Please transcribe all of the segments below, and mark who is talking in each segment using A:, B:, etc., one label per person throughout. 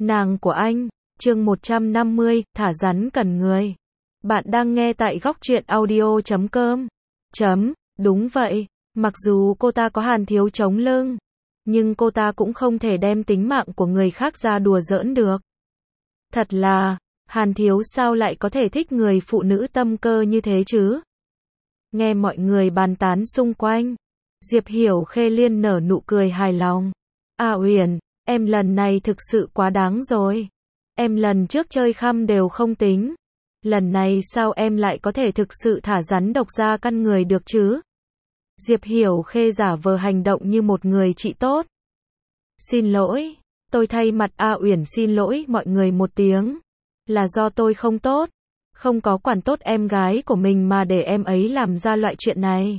A: Nàng của anh, chương 150, thả rắn cần người. Bạn đang nghe tại góc truyện audio.com. Đúng vậy, mặc dù cô ta có Hàn Thiếu chống lưng, nhưng cô ta cũng không thể đem tính mạng của người khác ra đùa giỡn được. Thật là, Hàn Thiếu sao lại có thể thích người phụ nữ tâm cơ như thế chứ? Nghe mọi người bàn tán xung quanh, Diệp Hiểu Khê liên nở nụ cười hài lòng. Uyển, em lần này thực sự quá đáng rồi. Em lần trước chơi khăm đều không tính. Lần này sao em lại có thể thực sự thả rắn độc ra căn người được chứ? Diệp Hiểu Khê giả vờ hành động như một người chị tốt. Xin lỗi, tôi thay mặt Uyển xin lỗi mọi người một tiếng. Là do tôi không tốt, không có quản tốt em gái của mình mà để em ấy làm ra loại chuyện này.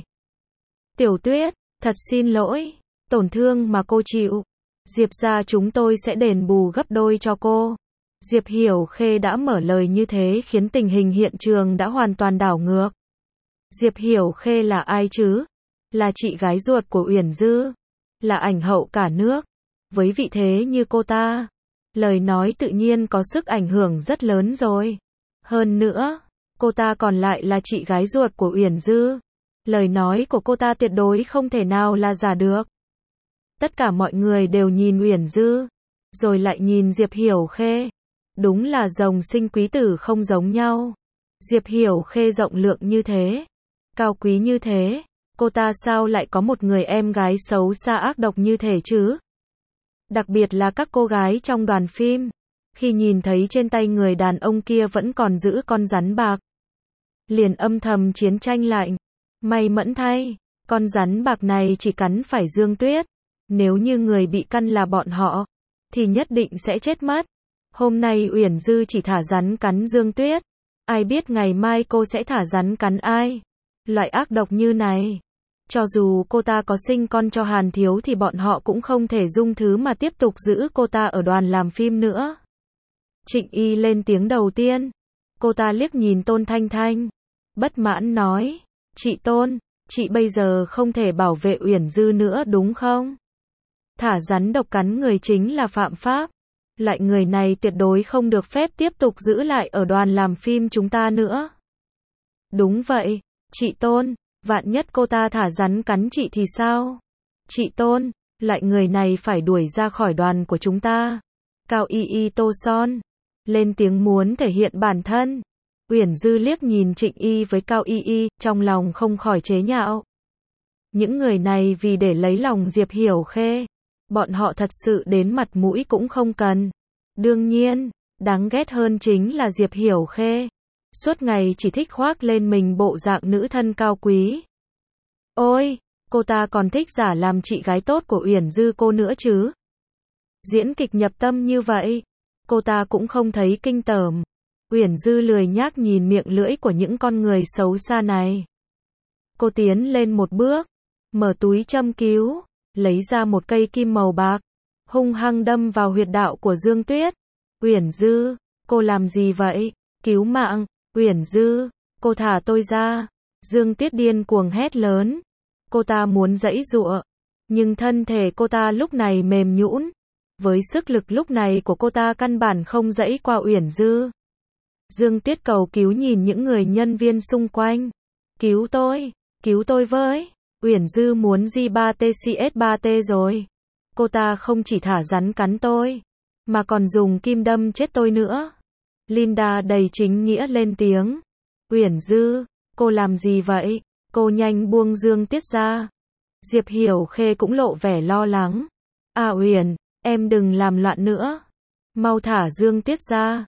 A: Tiểu Tuyết, thật xin lỗi, tổn thương mà cô chịu, Diệp gia chúng tôi sẽ đền bù gấp đôi cho cô. Diệp Hiểu Khê đã mở lời như thế khiến tình hình hiện trường đã hoàn toàn đảo ngược. Diệp Hiểu Khê là ai chứ? Là chị gái ruột của Uyển Dư, là ảnh hậu cả nước. Với vị thế như cô ta, lời nói tự nhiên có sức ảnh hưởng rất lớn rồi. Hơn nữa, cô ta còn lại là chị gái ruột của Uyển Dư. Lời nói của cô ta tuyệt đối không thể nào là giả được. Tất cả mọi người đều nhìn Uyển Dư, rồi lại nhìn Diệp Hiểu Khê. Đúng là rồng sinh quý tử không giống nhau. Diệp Hiểu Khê rộng lượng như thế, cao quý như thế, cô ta sao lại có một người em gái xấu xa ác độc như thế chứ? Đặc biệt là các cô gái trong đoàn phim, khi nhìn thấy trên tay người đàn ông kia vẫn còn giữ con rắn bạc, liền âm thầm chiến tranh lạnh. May mẫn thay, con rắn bạc này chỉ cắn phải Dương Tuyết. Nếu như người bị căn là bọn họ, thì nhất định sẽ chết mất. Hôm nay Uyển Dư chỉ thả rắn cắn Dương Tuyết. Ai biết ngày mai cô sẽ thả rắn cắn ai? Loại ác độc như này, cho dù cô ta có sinh con cho Hàn Thiếu thì bọn họ cũng không thể dung thứ mà tiếp tục giữ cô ta ở đoàn làm phim nữa. Trịnh Y lên tiếng đầu tiên. Cô ta liếc nhìn Tôn Thanh Thanh, bất mãn nói, chị Tôn, chị bây giờ không thể bảo vệ Uyển Dư nữa đúng không? Thả rắn độc cắn người chính là phạm pháp. Loại người này tuyệt đối không được phép tiếp tục giữ lại ở đoàn làm phim chúng ta nữa. Đúng vậy, chị Tôn, vạn nhất cô ta thả rắn cắn chị thì sao? Chị Tôn, loại người này phải đuổi ra khỏi đoàn của chúng ta. Cao Y Tô Son lên tiếng muốn thể hiện bản thân. Uyển Dư liếc nhìn Trịnh Y với Cao Y, trong lòng không khỏi chế nhạo. Những người này vì để lấy lòng Diệp Hiểu Khê, bọn họ thật sự đến mặt mũi cũng không cần. Đương nhiên, đáng ghét hơn chính là Diệp Hiểu Khê. Suốt ngày chỉ thích khoác lên mình bộ dạng nữ thân cao quý. Ôi, cô ta còn thích giả làm chị gái tốt của Uyển Dư cô nữa chứ. Diễn kịch nhập tâm như vậy, cô ta cũng không thấy kinh tởm. Uyển Dư lười nhác nhìn miệng lưỡi của những con người xấu xa này. Cô tiến lên một bước, mở túi châm cứu, lấy ra một cây kim màu bạc, hung hăng đâm vào huyệt đạo của Dương Tuyết. Uyển Dư, cô làm gì vậy? Cứu mạng, Uyển Dư, cô thả tôi ra. Dương Tuyết điên cuồng hét lớn. Cô ta muốn giãy giụa, nhưng thân thể cô ta lúc này mềm nhũn. Với sức lực lúc này của cô ta căn bản không giãy qua Uyển Dư. Dương Tuyết cầu cứu nhìn những người nhân viên xung quanh. Cứu tôi với. Uyển Dư muốn J3TCS3T rồi. Cô ta không chỉ thả rắn cắn tôi, mà còn dùng kim đâm chết tôi nữa. Linda đầy chính nghĩa lên tiếng. Uyển Dư, cô làm gì vậy? Cô nhanh buông Dương Tuyết ra. Diệp Hiểu Khê cũng lộ vẻ lo lắng. Uyển, em đừng làm loạn nữa. Mau thả Dương Tuyết ra.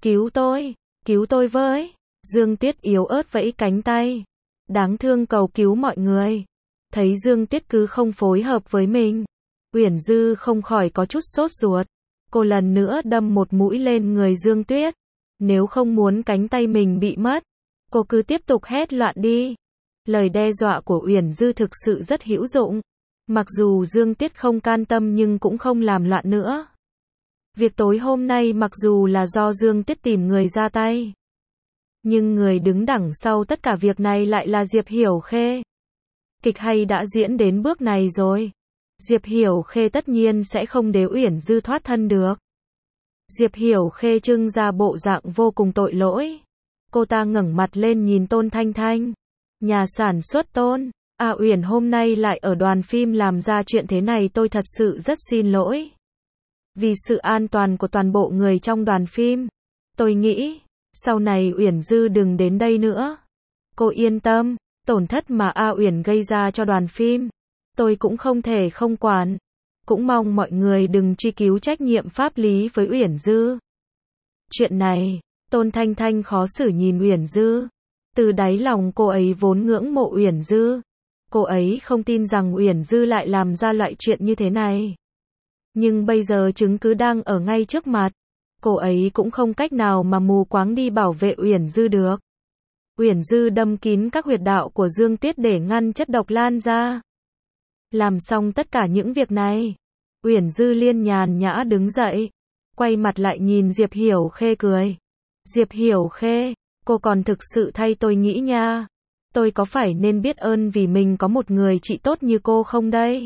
A: Cứu tôi với. Dương Tuyết yếu ớt vẫy cánh tay. Đáng thương cầu cứu mọi người. Thấy Dương Tuyết cứ không phối hợp với mình, Uyển Dư không khỏi có chút sốt ruột. Cô lần nữa đâm một mũi lên người Dương Tuyết. Nếu không muốn cánh tay mình bị mất, cô cứ tiếp tục hét loạn đi. Lời đe dọa của Uyển Dư thực sự rất hữu dụng. Mặc dù Dương Tuyết không can tâm nhưng cũng không làm loạn nữa. Việc tối hôm nay mặc dù là do Dương Tuyết tìm người ra tay, nhưng người đứng đằng sau tất cả việc này lại là Diệp Hiểu Khê. Kịch hay đã diễn đến bước này rồi. Diệp Hiểu Khê tất nhiên sẽ không để Uyển Dư thoát thân được. Diệp Hiểu Khê trưng ra bộ dạng vô cùng tội lỗi. Cô ta ngẩng mặt lên nhìn Tôn Thanh Thanh. Nhà sản xuất Tôn, Uyển hôm nay lại ở đoàn phim làm ra chuyện thế này, tôi thật sự rất xin lỗi. Vì sự an toàn của toàn bộ người trong đoàn phim, tôi nghĩ, sau này Uyển Dư đừng đến đây nữa. Cô yên tâm, tổn thất mà Uyển gây ra cho đoàn phim, tôi cũng không thể không quản. Cũng mong mọi người đừng truy cứu trách nhiệm pháp lý với Uyển Dư. Chuyện này, Tôn Thanh Thanh khó xử nhìn Uyển Dư. Từ đáy lòng cô ấy vốn ngưỡng mộ Uyển Dư. Cô ấy không tin rằng Uyển Dư lại làm ra loại chuyện như thế này. Nhưng bây giờ chứng cứ đang ở ngay trước mặt. Cô ấy cũng không cách nào mà mù quáng đi bảo vệ Uyển Dư được. Uyển Dư đâm kín các huyệt đạo của Dương Tuyết để ngăn chất độc lan ra. Làm xong tất cả những việc này, Uyển Dư liên nhàn nhã đứng dậy, quay mặt lại nhìn Diệp Hiểu Khê cười. Diệp Hiểu Khê, cô còn thực sự thay tôi nghĩ nha. Tôi có phải nên biết ơn vì mình có một người chị tốt như cô không đây?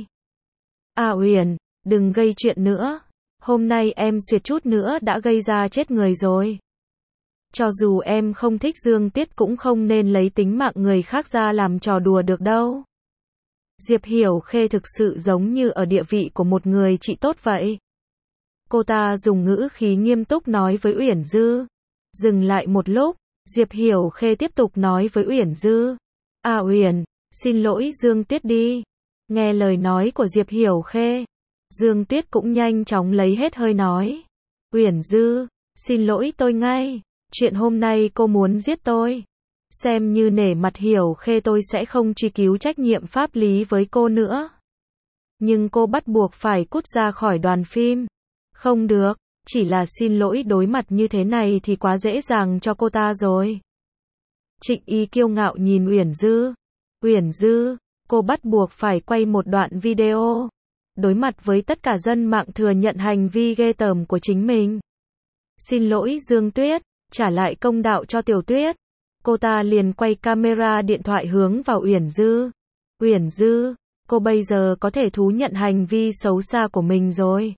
A: Uyển, đừng gây chuyện nữa. Hôm nay em suýt chút nữa đã gây ra chết người rồi. Cho dù em không thích Dương Tuyết cũng không nên lấy tính mạng người khác ra làm trò đùa được đâu. Diệp Hiểu Khê thực sự giống như ở địa vị của một người chị tốt vậy. Cô ta dùng ngữ khí nghiêm túc nói với Uyển Dư. Dừng lại một lúc, Diệp Hiểu Khê tiếp tục nói với Uyển Dư. Uyển, xin lỗi Dương Tuyết đi. Nghe lời nói của Diệp Hiểu Khê, Dương Tuyết cũng nhanh chóng lấy hết hơi nói. Uyển Dư, xin lỗi tôi ngay. Chuyện hôm nay cô muốn giết tôi. Xem như nể mặt Hiểu Khê, tôi sẽ không truy cứu trách nhiệm pháp lý với cô nữa. Nhưng cô bắt buộc phải cút ra khỏi đoàn phim. Không được, chỉ là xin lỗi đối mặt như thế này thì quá dễ dàng cho cô ta rồi. Trịnh Y kiêu ngạo nhìn Uyển Dư. Uyển Dư, cô bắt buộc phải quay một đoạn video. Đối mặt với tất cả dân mạng thừa nhận hành vi ghê tởm của chính mình. Xin lỗi Dương Tuyết, trả lại công đạo cho Tiểu Tuyết. Cô ta liền quay camera điện thoại hướng vào Uyển Dư. Uyển Dư, cô bây giờ có thể thú nhận hành vi xấu xa của mình rồi.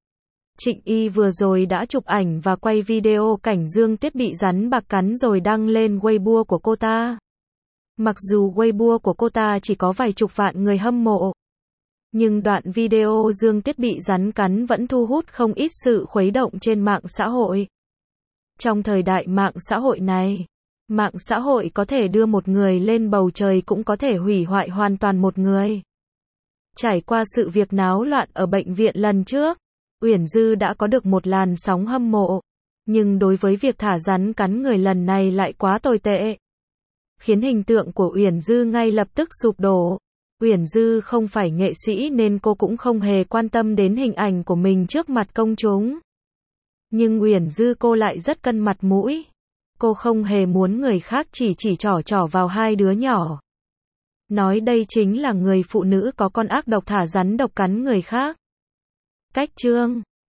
A: Trịnh Y vừa rồi đã chụp ảnh và quay video cảnh Dương Tuyết bị rắn bạc cắn rồi đăng lên Weibo của cô ta. Mặc dù Weibo của cô ta chỉ có vài chục vạn người hâm mộ, nhưng đoạn video Dương Tuyết bị rắn cắn vẫn thu hút không ít sự khuấy động trên mạng xã hội. Trong thời đại mạng xã hội này, mạng xã hội có thể đưa một người lên bầu trời cũng có thể hủy hoại hoàn toàn một người. Trải qua sự việc náo loạn ở bệnh viện lần trước, Uyển Dư đã có được một làn sóng hâm mộ. Nhưng đối với việc thả rắn cắn người lần này lại quá tồi tệ, khiến hình tượng của Uyển Dư ngay lập tức sụp đổ. Uyển Dư không phải nghệ sĩ nên cô cũng không hề quan tâm đến hình ảnh của mình trước mặt công chúng. Nhưng Uyển Dư cô lại rất cân mặt mũi. Cô không hề muốn người khác chỉ trỏ vào hai đứa nhỏ. Nói đây chính là người phụ nữ có con ác độc thả rắn độc cắn người khác. Cách chương